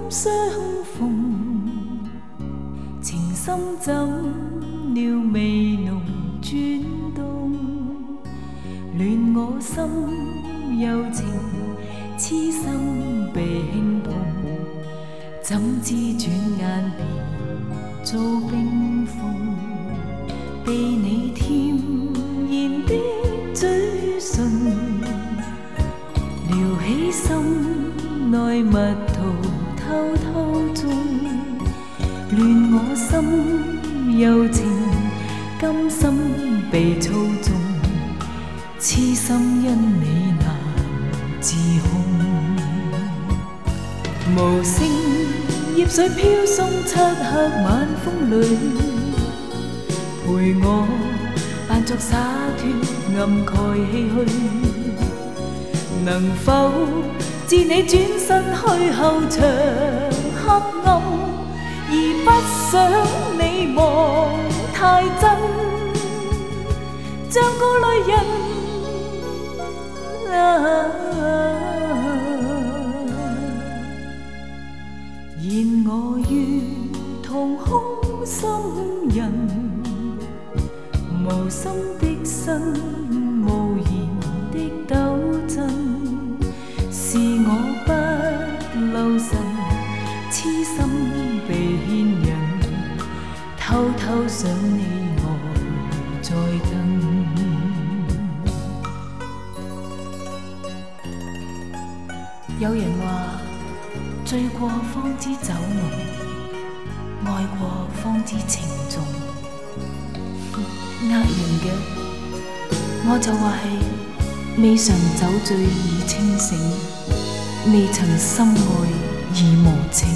相逢，情深怎了微浓转动，恋我心柔情，痴心被轻碰，怎知转眼变做冰封，被你甜言的嘴唇撩起心内蜜桃偷偷种，恋我心柔情，甘心被操纵，痴心因你难自控。无声葉水飄送，漆黑晚風裏，陪我扮作灑脱，暗蓋唏噓。能否自你轉身去後場黑暗，而不想你望太真，像個淚人。然我如同空心人，無心的身，無言的抖震，是我不留神，痴心被牽引，偷偷想你我在等。有人話醉過方知酒濃，愛過方知情重。呃人嘅，我就話係未嘗酒醉已清醒，未曾深愛已無情。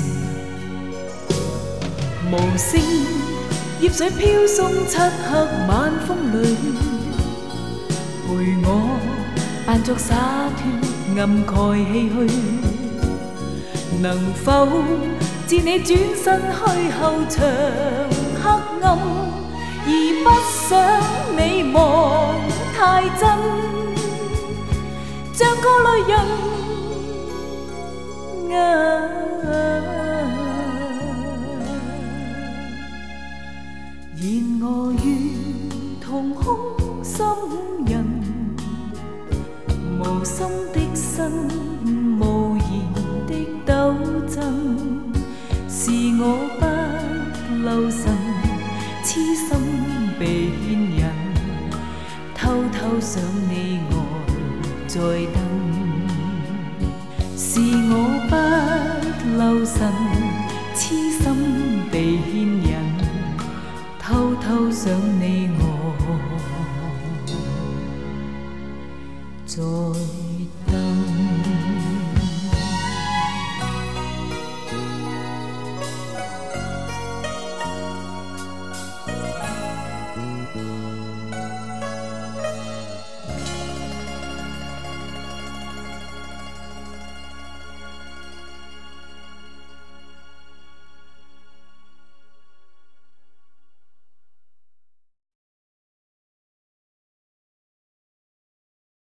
無聲葉水飄送，漆黑晚風裏，陪我扮作灑脱，暗蓋唏噓。能否自你轉身去後場黑暗，而不想你望太真，像個淚人。然我如同空心人，無心的身，無言的抖震，是我不留神，痴心被牽引，偷偷想你我在等，是我不留神，痴心被牽引，偷偷想你我在等。